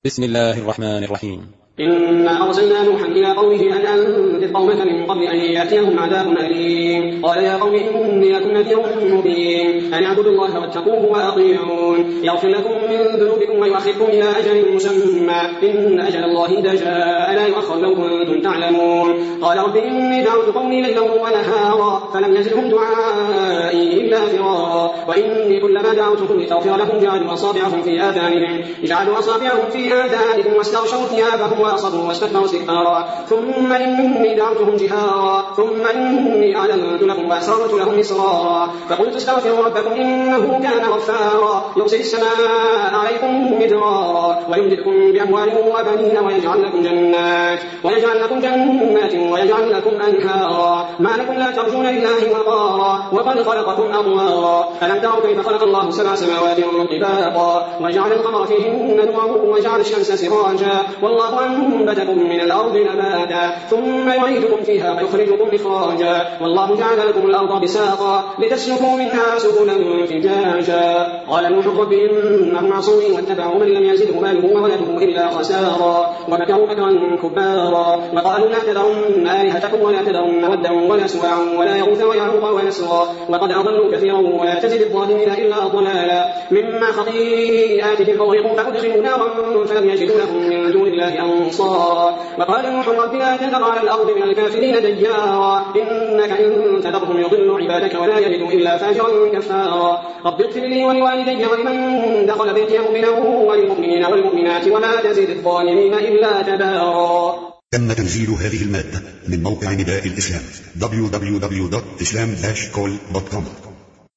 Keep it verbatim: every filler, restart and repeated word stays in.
بسم الله الرحمن الرحيم. إنا أرسلنا نوحا إلى قومه أن أنذر قومك من قبل أن يأتيهم عذاب أليم. قال يا قوم إني لكم نذير مبين أن اعبدوا الله واتقوه وأطيعون يغفر لكم من ذنوبكم ويؤخركم إلى أجل مسمى إن أجل الله إذا جاء لا يؤخر لو كنتم تعلمون. قال رب إني دعوت قومي ليلا ونهارا فلم يزدهم دعائي إلا فرارا وإني كلما دعوتكم لتغفر لهم جعلوا أصابعهم في آذانهم جعلوا أصابعهم في آذانهم واستغشوا ثيابهم وأصروا واستكبروا استكبارا ثم إني دعوتهم جهارا ثم إني أعلنت لهم وأسررت لهم إسرارا فقلت استغفروا ربكم إنه كان غفارا يرسل السماء عليكم مدرارا ويمددكم بأموال وبنين ويجعل لكم جنات ويجعل لكم جنات ويجعل لكم أنهارا ما لكم لا ترجون لله وقارا وقد خلقكم أطوارا ألم تروا كيف خلق الله سبع سماوات طباقا وجعل القمر فيهن نورا وجعل الشمس سراجا والله أنبتكم من الأرض نباتا ثم يعيدكم فيها ويخرجكم إخراجا والله جعل لكم الأرض بساطا لتسلكوا منها سبلا فجاجا. قال نوح رب إنهم عصوني واتبعوا من لم يزده ماله وولده إلا خسارا ومكروا مكرا كبارا وقالوا لا تذرن آلهتكم ولا تذرن ودا ولا سواعا ولا يغوث ويعوق ونسرا وقد أضلوا كثيرا ولا تزد الظالمين إلا ضلالا مما خطيئاتهم أغرقوا فأدخلوا نارا فلم يجدوا لهم من دون الله أنصارا. وقال نوح رب لا تذر على الأرض من الكافرين ديارا إنك إن تذرهم يضلوا عبادك ولا يلدوا إلا فاجرا كفارا. رب اغفر لي ولوالدي ولمن دخل بيتي مؤمنا وللمؤمنين والمؤمنات ولا تزد الظالمين إلا تبارا. تم تنزيل هذه المادة من موقع نداء الإسلام دبليو دبليو دبليو دوت إسلام داش كول دوت كوم.